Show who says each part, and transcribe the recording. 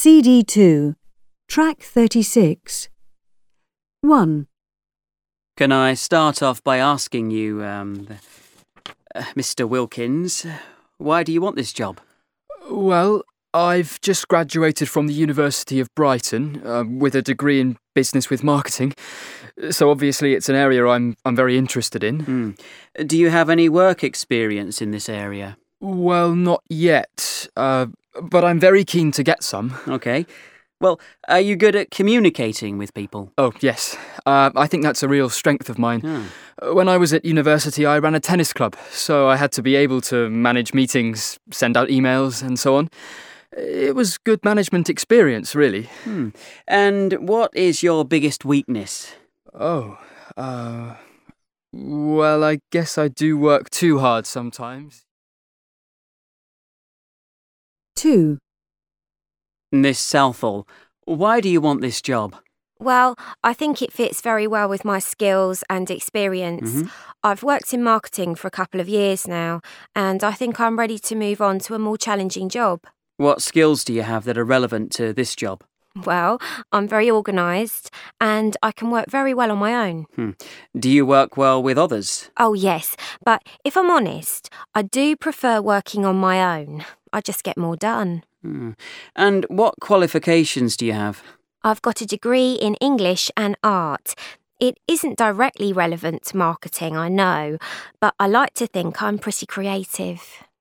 Speaker 1: CD2, Track 36. 1.
Speaker 2: Can I start off by asking you, Mr. Wilkins, why do you want this job?
Speaker 3: Well, I've just graduated from the University of Brighton with a degree in business with marketing, so obviously it's an area I'm very interested in.
Speaker 2: Do you have any work experience in this area?
Speaker 3: Well, not yet, but I'm very keen to get some.
Speaker 2: Okay. Well, are you good at communicating with people?
Speaker 3: Oh, yes. I think that's a real strength of mine. When I was at university, I ran a tennis club, so I had to be able to manage meetings, send out emails, and so on. It was good management experience, really.
Speaker 2: And what is your biggest weakness?
Speaker 3: Well, I guess I do work too hard sometimes.
Speaker 1: 2.
Speaker 2: Miss Southall, why do you want this job?
Speaker 4: Well, I think it fits very well with my skills and experience. I've worked in marketing for a couple of years now, and I think I'm ready to move on to a more challenging job.
Speaker 2: What skills do you have that are relevant to this job?
Speaker 4: Well, I'm very organised, and I can work very well on my own.
Speaker 2: Do you work well with others?
Speaker 4: Oh, yes, but if I'm honest, I do prefer working on my own. I just get more done.
Speaker 2: And what qualifications do you have?
Speaker 4: I've got a degree in English and art. It isn't directly relevant to marketing, I know, but I like to think I'm pretty creative.